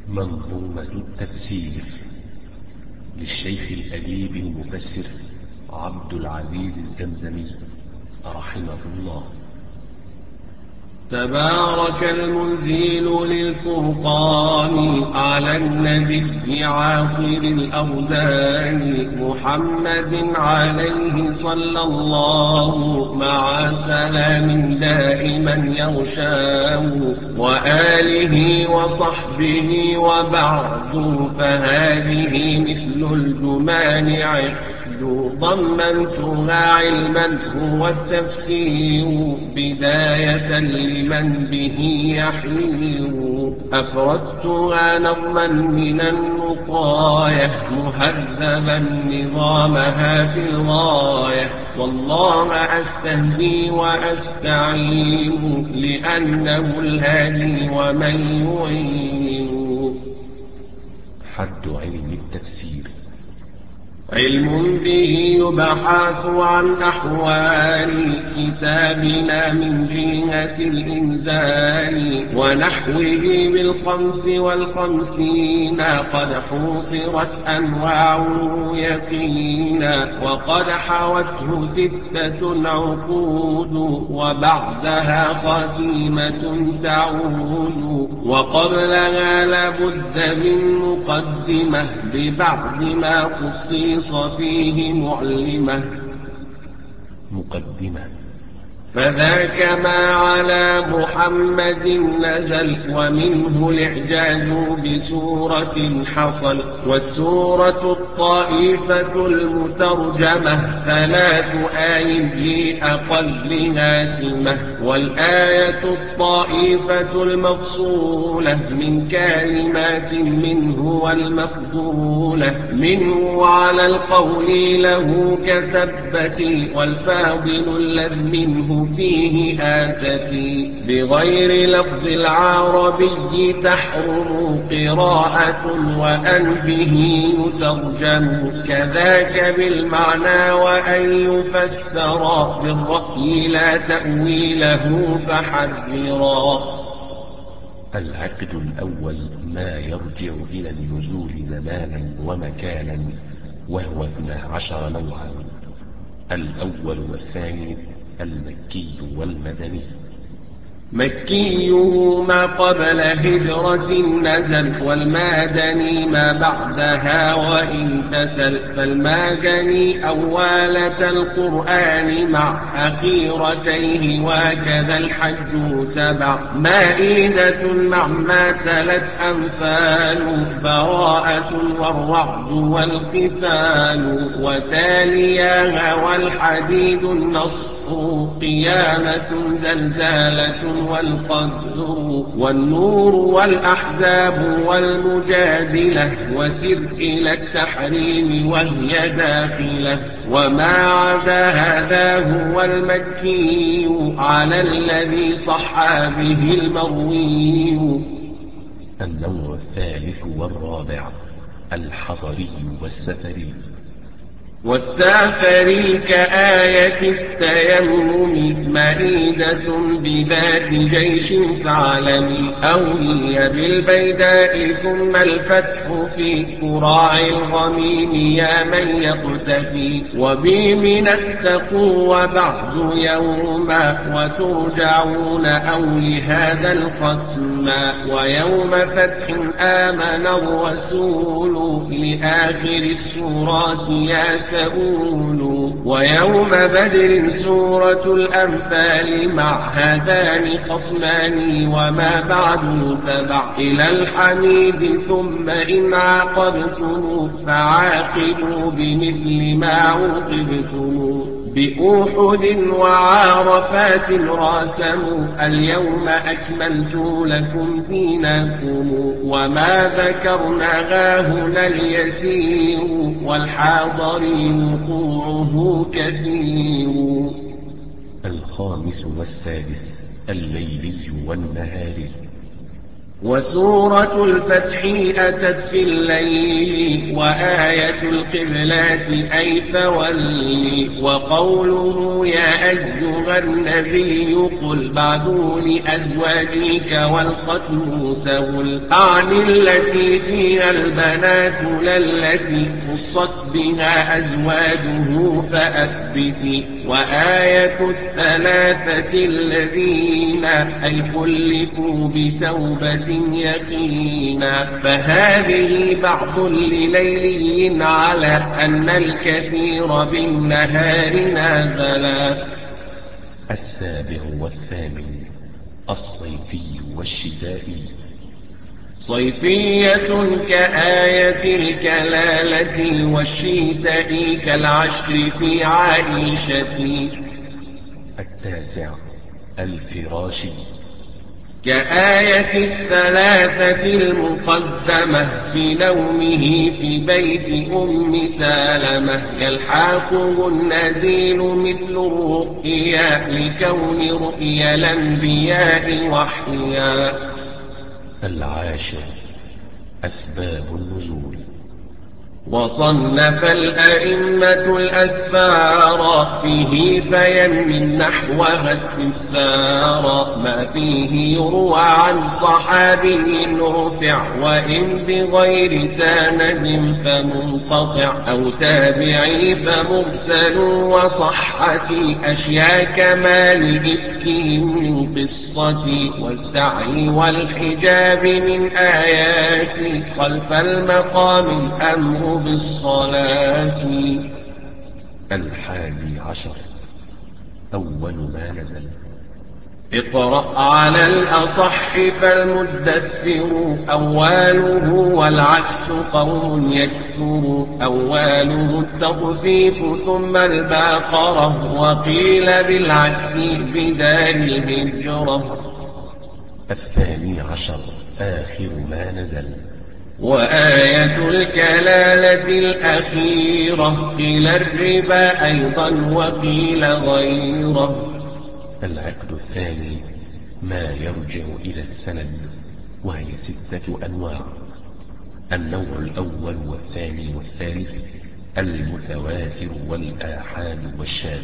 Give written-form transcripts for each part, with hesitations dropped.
منظومة التفسير للشيخ الأديب المفسر عبد العزيز الزمزمي رحمه الله. تبارك المنزل للفرقان على النبي عاصر الأوزان محمد عليه صلى الله مع سلام دائما يغشاه وآله وصحبه وبعد فهذه مثل الجمان ضمنتها علما هو التفسير بداية لمن به يحير أفردتها نظما من النقاية مهذبا نظامها في الغاية والله أستهدي وأستعين لأنه الهادي ومن يعين. حد علم التفسير علم به يبحث عن أحوال كتابنا من جهة الإنزال ونحوه بالخمس والخمسين قد حوصرت أنواع يقينا وقد حوته 6 عقود وبعدها خاتمة تعود وقبلها لابد من مقدمة ببعض ما خصيص فيه معلمة. مقدمة فذاك ما على محمد نزل ومنه الإعجاز بسورة حصل والسورة الطائفة المترجمة 3 آي لأقلها سمة والآية الطائفة المفصولة من كلمات منه والمفضولة منه على القول له كثبت والفاضل الذي منه فيه آتتي بغير لفظ العربي تحرم قراءة وأن به يترجم كذاك بالمعنى وأن يفسر بالرأي لا تأويله فحذرا. العقد الأول ما يرجع إلى النزول زمانا ومكانا وهو 12 نوعا. الأول والثاني المكي والمدني. مكيه ما قبل هجرة نزل والمدني ما بعدها وإن تسل فالمدني أولة القرآن مع أخيرتيه وكذا الحج تبع مائدة مع ما تلت أنفال براءة والرعد والقتال وتالياها والحديد النصر قيامة زلزالة والقدر والنور والأحزاب والمجادلة وسر إلى التحريم وهي داخلة وما عدا هذا هو المكي على الذي صح به المروي. النوع الثالث والرابع الحضري والسفري. والسافري كآية التيمم مائدة بذات جيش فعلم أو هي بالبيداء ثم الفتح في كراع الغميم يا من يقتفي وبي من التقوى بعد يوما وترجعون أو لهذا الختم ويوم فتح آمن الرسول لآخر السورات يا سؤول ويوم بدر سورة الأنفال مع هذان خصمان وما بعد تبع إلى الحميد ثم إن عاقبتم فعاقبوا بمثل ما عوقبتم بأحد وعرفات راسموا اليوم أكملت لكم دينكم وما ذكرنا هنا اليسير والحاضر وقوعه كثير. الخامس والسادس الليلي والنهاري. وسورة الفتح أتت في الليل وآية القبلات أي فولي وقوله يا أيها النبي قل بعدوا لأزواجك والختم سهل أعني التي فيها البنات للتي خصت بها أزواجه فأثبتي وآية الثلاثة الذين أي خلفوا بتوبة يقينا فهذه بعض لليلي على أن الكثير بالنهار نازلا. السابع والثامن الصيفي والشتائي. صيفية كآية الكلالة والشتاء كالعشر في عائشة. التاسع الفراشي كآية الثلاثة المقدمة في نومه في بيت أم سالمة يلحاقه النزيل مثل الرؤيا لكون رؤيا الأنبياء وحيا. العاشر أسباب النزول. وصنف الأئمة الأسفار فيه فينمي نحوها استفسارا ما فيه يروى عن صحابي رفع وإن بغير سند فمنقطع أو تابعي فمرسل وصحة أشياء كمال إفكهم من قصة والسعي والحجاب من آيات خلف المقام الأمر بالصلاة. الحادي عشر أول ما نزل. اقرأ على الأصح فالمدثر أواله والعكس قوم يكثر أواله التطفيف ثم الباقرة وقيل بالعكس بدار الهجرة. الثاني عشر آخر ما نزل. وآية الكلالة الأخيرة قيل الربا أيضا وقيل غيره. العقد الثاني ما يرجع إلى السند وهي 6 أنواع. النوع الأول والثاني والثالث المتواتر والآحاد والشاذ.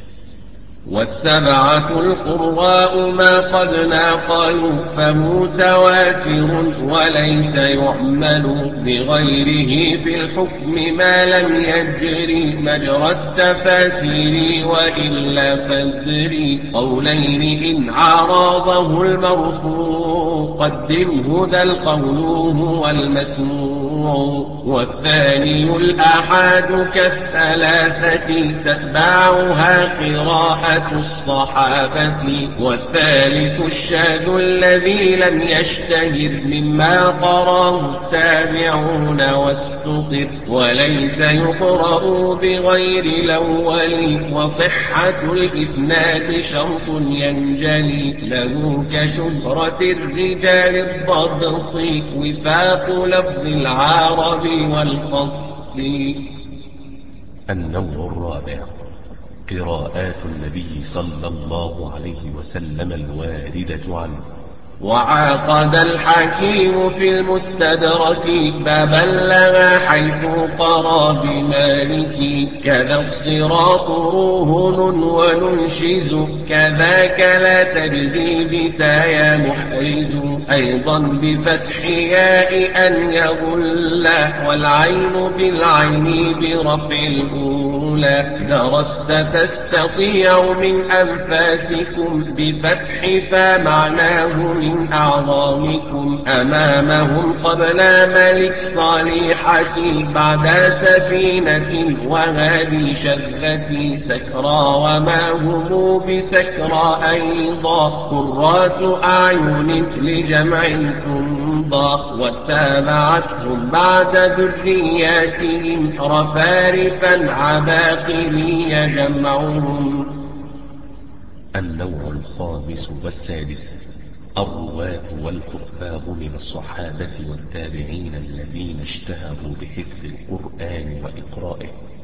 والسبعة القراء ما قد ناقلوا فمتواتر وليس يعمل بغيره في الحكم ما لم يجري مجرى التفاسير وإلا فازري قولين إن عارضه المرفوع قدمه ذا القول هو المسموع. والثاني الآحاد كالثلاثة تتبعها قراءة الصحابة. والثالث الشاذ الذي لم يشتهر مما قراه التابعون واستطر وليس يقرأ بغير الأول. وصحة الإسناد شرط ينجلي له كشهرة الرجال الضبط وفاق لفظ العرب والفصل. النوع الرابع قراءات النبي صلى الله عليه وسلم الواردة عنه. وعاقد الحكيم في المستدرك بابا لها حيث قرى بمالك كذا الصراط رهن وننشز كذاك لا تجزي بتايا محرز أيضا بفتح ياء أن يغل والعين بالعين برفع الأولى. درست تستطيع من أنفاسكم بفتح فمعناه من أعظامكم أمامهم قبل ملك صالحة بعد سفينة وهذه شذة سكرى وما هم بسكرى أيضا قرات أعين لجمع تنضى واتبعتهم بعد ذرياتهم رفارفا عباقلي جمعهم. النوع الخامس والسادس الرواة والحفاظ من الصحابة والتابعين الذين اشتهروا بحفظ القرآن وإقرائه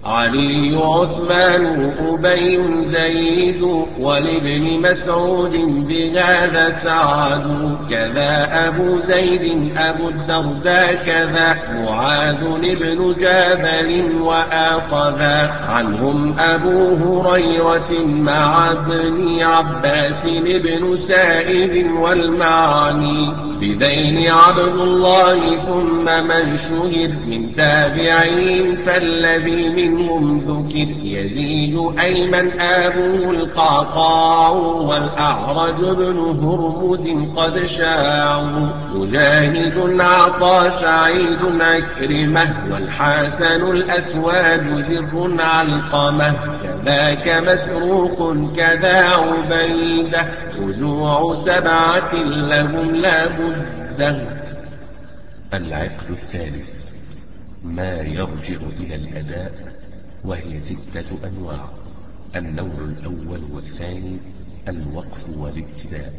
علي عثمان أبي زيد ولابن مسعود بهذا سعد كذا أبو زيد أبو الدرداء كذا معاذ بن جبل وآخذا عنهم أبو هريرة مع ابن عباس بن سائب والمعني بذين عبد الله ثم من شهر من تابعين فالذي منهم ذكر يزيد أيمن أبوه القعقاع والأعرج بن هرمز قد شاعوا مجاهد عطى سعيد عكرمة والحسن الأسود زر علقمة كذاك مسروق كذا عبيدة رجوع سبعة لهم لا بد. العقد الثالث ما يرجع إلى الأداء وهي 6 أنواع. النوع الأول والثاني الوقف والابتداء.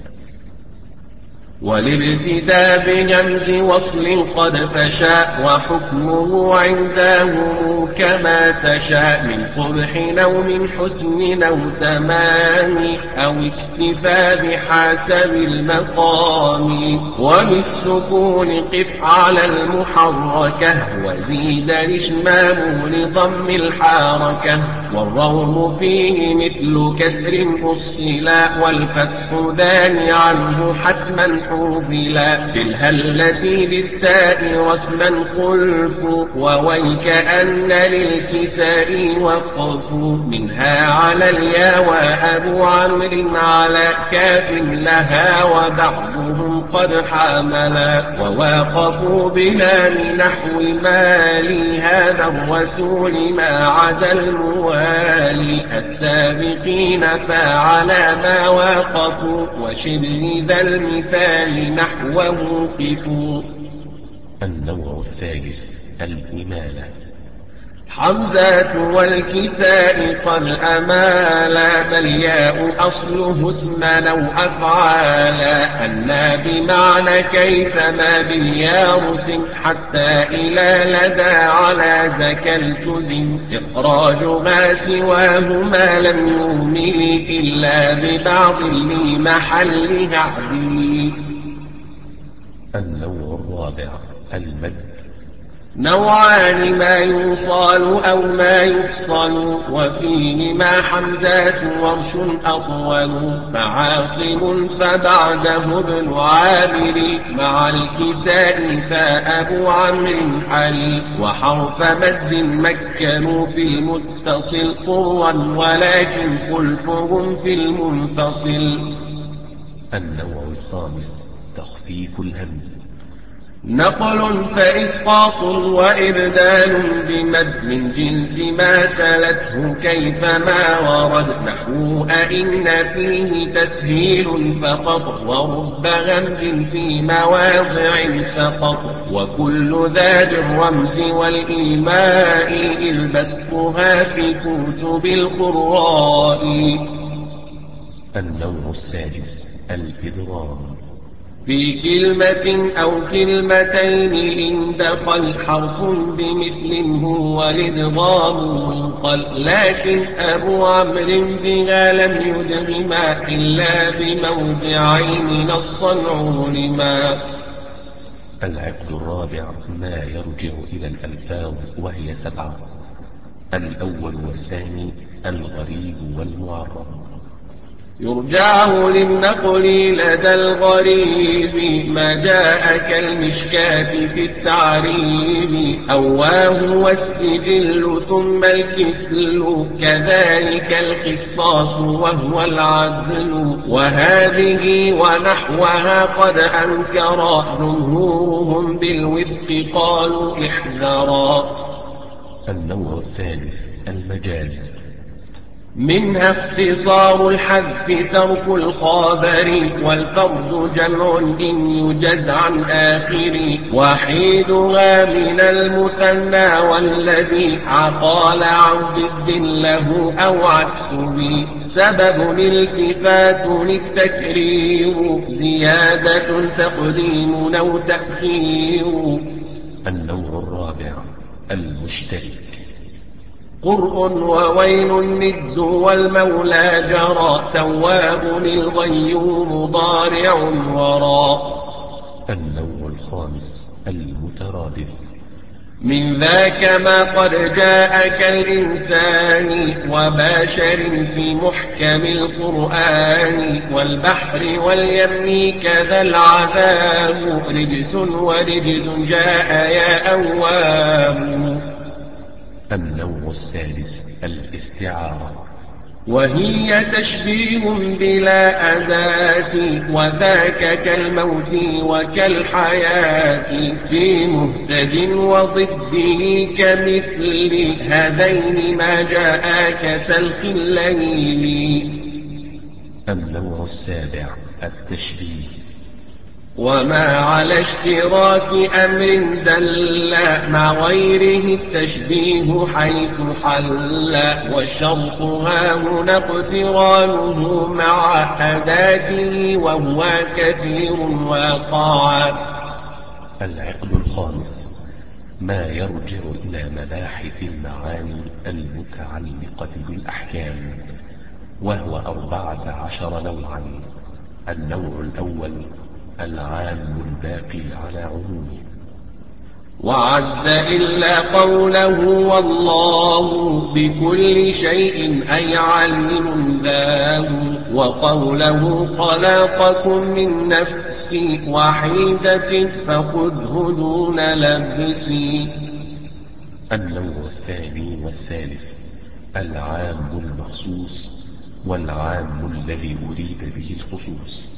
والابتداء بهمز وصل قد فشاء وحكمه عندهم كما تشاء من قبح أو من حسن أو تمام أو اكتفاء بحسب المقام وبالسكون قف على المحركة وزيد الإشمام لضم الحركة والروم فيه مثل كسر أصلا والفتح ذان عنه حتما حوبلا بالهلة بالتاء رسما خلف وويك أن للكساء وقف منها على الياء وأبو عمرو على كاف لها وبعضهم قد حاملا وواقفوا بها من نحو مالي هذا الرسول ما عدا الموالي السابقين فعلى ما واقفوا وشبه ذا المثال نحوه قفوا. النوع الثالث الإمالة. حمزة والكساء قد أمالا فالياء أصله اسما أو أفعالا أنا بمعنى كيفما باليارس حتى إلى لدى على ذاك التزم إخراجها سواهما لم يهمل إلا ببعض لمحلها عدل. النوع الرابع المد. نوعان ما يوصل أو ما يفصل وفيه ما حمزات ورش أطول فعاصم فبعده ابن عامر مع الكساء فأبو عمرو حلي وحرف مد مكنوا في المتصل قرا ولكن خلفهم في المنفصل. النوع الخامس تخفيف الهمز. نقل فإسقاط وإبدال بمد من جنس ما تلته كيفما ورد نحو أئن فيه تسهيل فقط ورب غمز في مواضع سقط وكل ذا بالرمز والإيماء البسطها في كتب القراء. النوع السادس الإدغام. في كلمة أو كلمتين إن دخل حرف بمثل هو الإدغام ينقل لكن أبو عمرو بها لم يدغما إلا بموضعين نصا علما. العقد الرابع ما يرجع إلى الألفاظ وهي 7. الأول والثاني الغريب والمعرب. يرجعه للنقل لدى الغريب ما جاء كالمشكاة في التعريب أواه والسجل ثم الكسل كذلك القصاص وهو العدل وهذه ونحوها قد أنكر جمهورهم بالوفق قالوا احذرا. النوع الثالث المجاز. منها اختصار الحذف ترك الخابر والفرد جمع إن يجد عن آخر وحيدها من المثنى والذي عقال عن ضد له أو عكسه سبب الالتفات للتكرير زيادة تقديم أو تأخير. النوع الرابع المشترك. قرء وويل الند والمولى جرى تواب الغيوم ضارع وراء. النوع الخامس المترادف. من ذاك ما قد جاء كالإنسان وباشر في محكم القرآن والبحر واليم كذا العذاب رجس ورجز جاء يا أواب. النوع السادس الاستعارة، وهي تشبيه بلا أداة وذاك كالموت وكالحياة في مهتد وضده كمثل هذين ما جاء كسلخ الليل. النوع السابع التشبيه، وما على اشتراك أمر دل مع غيره التشبيه حيث حل والشرط هاهنا اقترانه مع أداته وهو كثير واقع. العقد الخامس ما يرجع إلى مباحث المعاني المتعلقة بالأحكام، وهو 14 نوعا. النوع الأول العام الباقي على عمومه، وعز إلا قوله والله بكل شيء أي علم ذاه، وقوله خلقكم من نفس وحيدة فخذه دون لبس. النوع الثاني والثالث العام المخصوص والعام الذي أريد به الخصوص.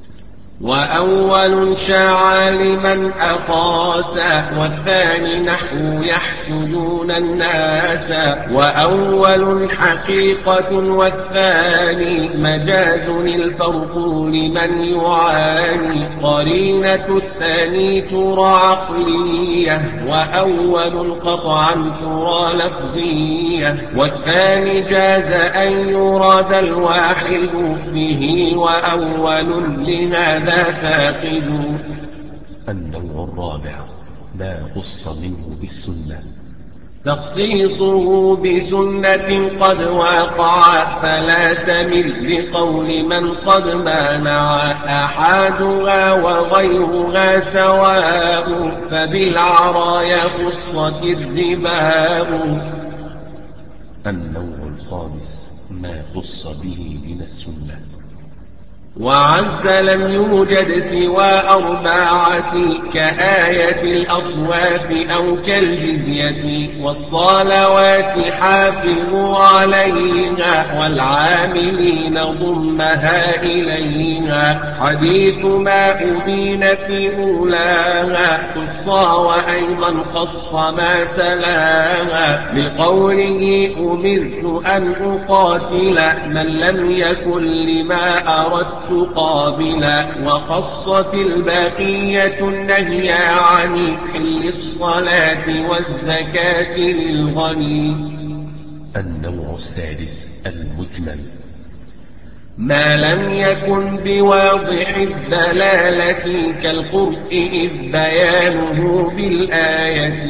وأول شاع لمن أقاس والثاني نحو يحسدون الناس، وأول حقيقة والثاني مجاز الفرق لمن يعاني. قرينة الثاني ترى عقلية وأول قطعا ترى لفظية، والثاني جاز أن يراد الواحد به وأول لهذا فاقد. النوع الرابع ما خص منه بالسنة، تخصيصه بسنة قد وقع فلا تمل لقول من قد مانع أحدها وغيرها سواء فبالعرايا خصت الرباب. النوع الخامس ما خص به من السنة، وعز لم يوجد سوى أربعة كآية الأصواف أو كالجزية، والصلوات حافظوا عليها والعاملين ضمها إليها. حديث ما أبين في أولاها خصا وأيضا خص ما تلاها، لقوله أمرت أن أقاتل من لم يكن لما أردت قابلا. وخصت البقية النهي عن حل الصلاة والزكاة للغني. النوع السادس المجمل، ما لم يكن بواضح الدلالة كالقرء إذ بيانه بالآية.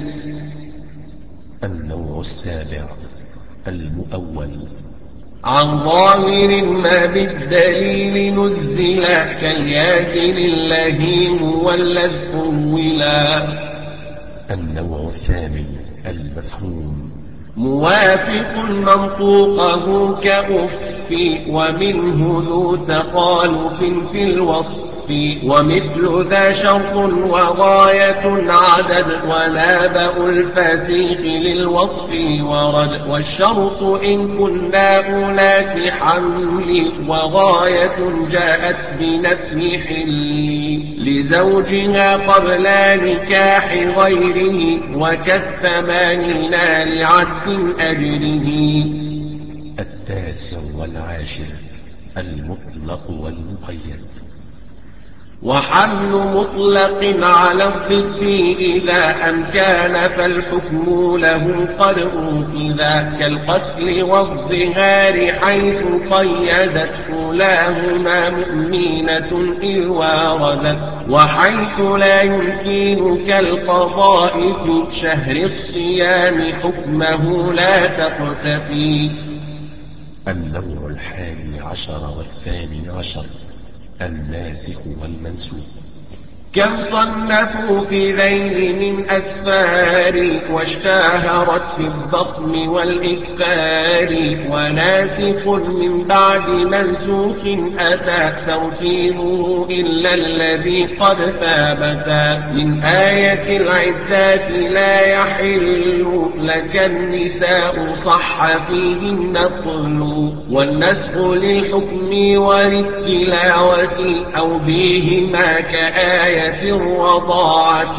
النوع السابع المؤول، عن ظاهر ما بالدليل نزل كالياد لله هو الذي أولا. النوع الثامن المفهوم، موافق منطوقه كأف ومنه ذو تخالف في الوصف، ومثل ذا شرط وغاية عدد ونابأ الفسيق للوصف ورد. والشرط إن كنا أولات حمل وغاية جاءت بنفي حل لزوجها قبل نكاح غيره وكالثمانين لعد أجره. التاسع والعاشر المطلق والمقيد، وحمل مطلق على الضد إذا أمكان فالحكم له قد أوخذا كالقتل والظهار حيث قيدت أولاهما مؤمنة إذ واردت وحيث لا يمكن كالقضاء في شهر الصيام حكمه لا تقتفي. النوع 11 و12 الناسخ والمنسوخ. كم صنفوا في ذيل من أسفار واشتهرت في الضخم والإكثار وناسخ من بعد منسوخ أتى توفيره إلا الذي قد ثابتا من آية العدات لا يحل لك النساء صح فيه النقل والنسخ للحكم وللتلاوة أو بهما كآية الرضاعة.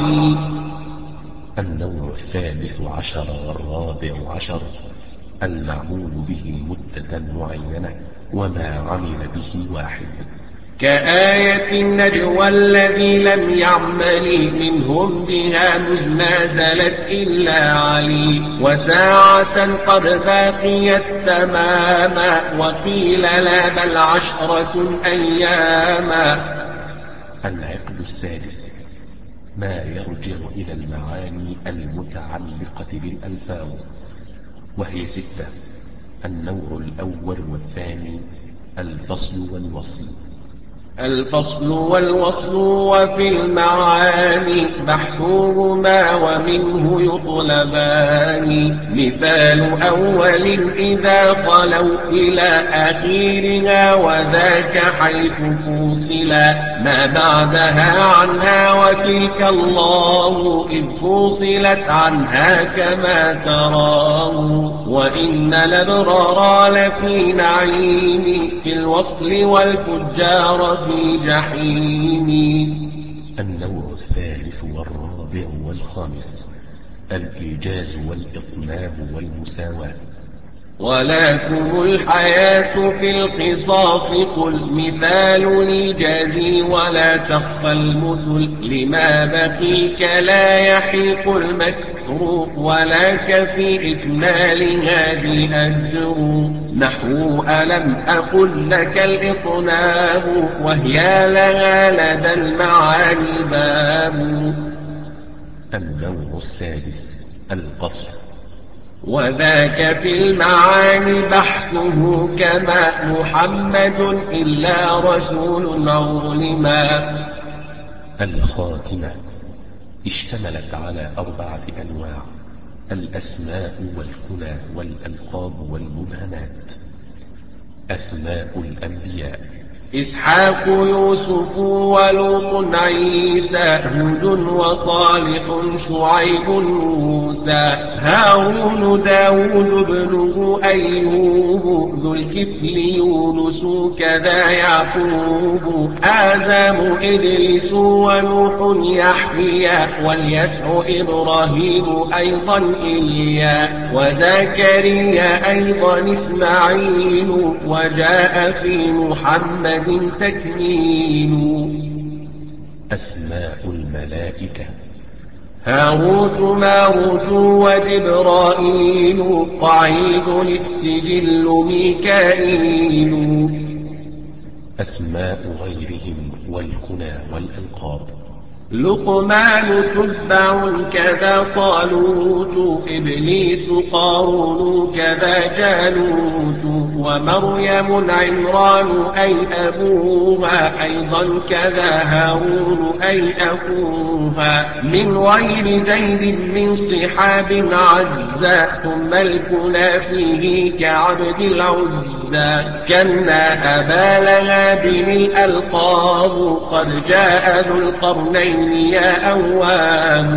النوع 13 و14 المعمول به مدة معينة وما عمل به واحد كآية النجوى الذي لم يعمل منهم بها مذ نازلت إلا علي وساعة قد باقيت تماما وقيل لا بل 10 أياما. العقد السادس ما يرجع إلى المعاني المتعلقة بالألفاظ وهي 6. النوع الأول والثاني الفصل والوصل. الفصل والوصل وفي المعاني بحثهما ومنه يطلبان مثال أول إذا خلوا إلى آخرها وذاك حيث فوصلا ما بعدها عنها وتلك الله إذ فوصلت عنها كما تراه وإن الأبرار لفي نعيم في الوصل والفجار في جحيم. النوع الثالث والرابع والخامس الإيجاز والإطناب والمساواة. ولكم الحياة في القصاص قل مثال الإيجاز ولا تخفى المثل لما بقيك لا يحيق المكر ولك في إكمال هذه أجر نحو ألم أقل لك الإطناب وهي لها لدى المعاني باب. النوع السادس القصر. وذاك في المعاني بحثه كما محمد إلا رسول علما. الخاتمة اشتملت على 4 أنواع الأسماء والكنى والألقاب والمبهمات. أسماء الأنبياء إسحاق يوسف ولوط عيسى هود وصالح شعيب موسى هارون داود ابنه أيوب ذو الكفل يونس كذا يعقوب آدم إدريس ونوح يحيى واليسع إبراهيم أيضا إليا وزكريا أيضا إسماعيل وجاء في محمد تكميل. أسماء الملائكة هاروت ماروت وجبرائيل قعيد السجل ميكائيل. أسماء غيرهم والكنى والألقاب لقمان تتبع كذا طالوت إبليس قارون كذا جالوت ومريم عمران أي أبوها أيضا كذا هارون أي أخوها من غير زيد من صحاب عزا ثم الكنى فيه كعبد العزى كنا أبا لهب الألقاب قد جاء ذو القرنين يا أوام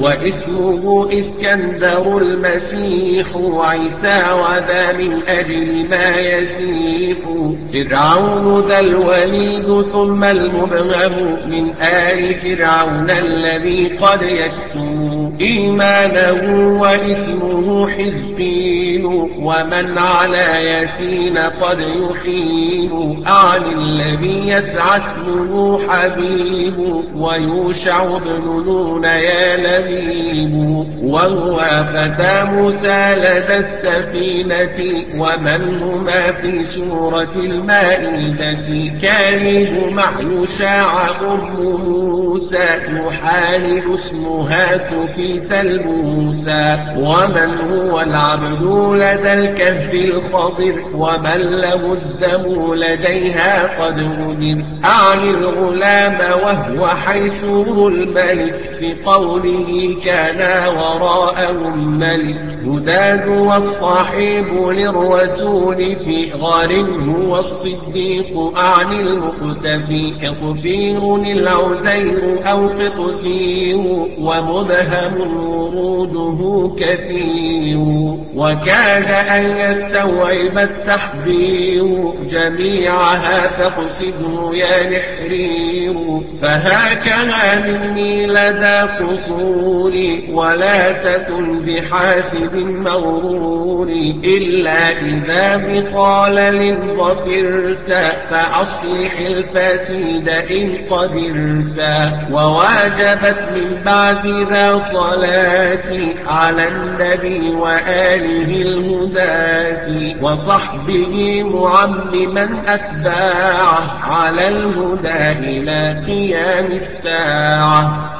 واسمه اسكندر المسيح عيسى وذا من أجل ما يسيح فرعون ذا الوليد ثم المبهم من آل فرعون الذي قد يكتم إيمانه واسمه حزقيل ومن على ياسين قد يحيل أعن الذي يسعى اسمه حبيب ويوشع بن نون يا لبيب وهو فتى موسى لدى السفينة ومن هما في سورة المائدة كالب مع يشاع أم موسى يحالب اسمها تفيت الموسى ومن هو العبد لدى الكهف الخضر ومن له الدم لديها قد غدر أعني الغلام وهو حيثه الملك في قوله كان وراءهم ملك هداد والصاحب للرسول في غار هو الصديق أعني المقتفي كطفير العزير أو قطفير ومبهم وروده كثير وكاد أن يستوعب التحذير جميعها تقصده يا نحرير فهكذا مني لدى قصوري ولا تكن بحاسب مغرور إلا إذا بقال للظفرت فأصلح الفاسد إن قدرت وواجبت من بعد ذا صلاتي على النبي وآله الهداة وصحبه معمما أتباعه على الهدى إلى قيام الساعة